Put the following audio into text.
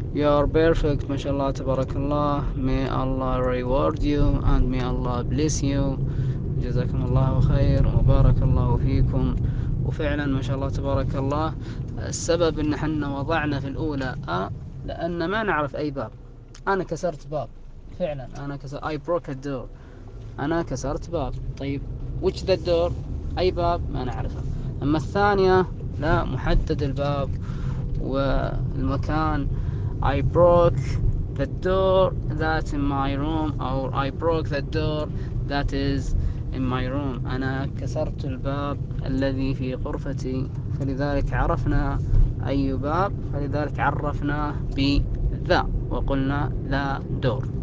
You are perfect, mashallah, tabarakallah. May Allah reward you and may Allah bless you. جزاكم الله خير وبارك الله فيكم. وفعلا ما شاء الله تبارك الله، السبب ان احنا وضعنا في الاولى لان ما نعرف اي باب. انا كسرت باب، فعلا انا كسرت I broke a door. انا كسرت باب. طيب which the door؟ اي باب ما نعرفه. اما الثانية لا، محدد الباب والمكان. I broke the door that's in my room or I broke the door that is in my room. أنا كسرت الباب الذي في غرفتي. فلذلك عرفنا أي باب، فلذلك عرفناه بذا وقلنا ذا دور.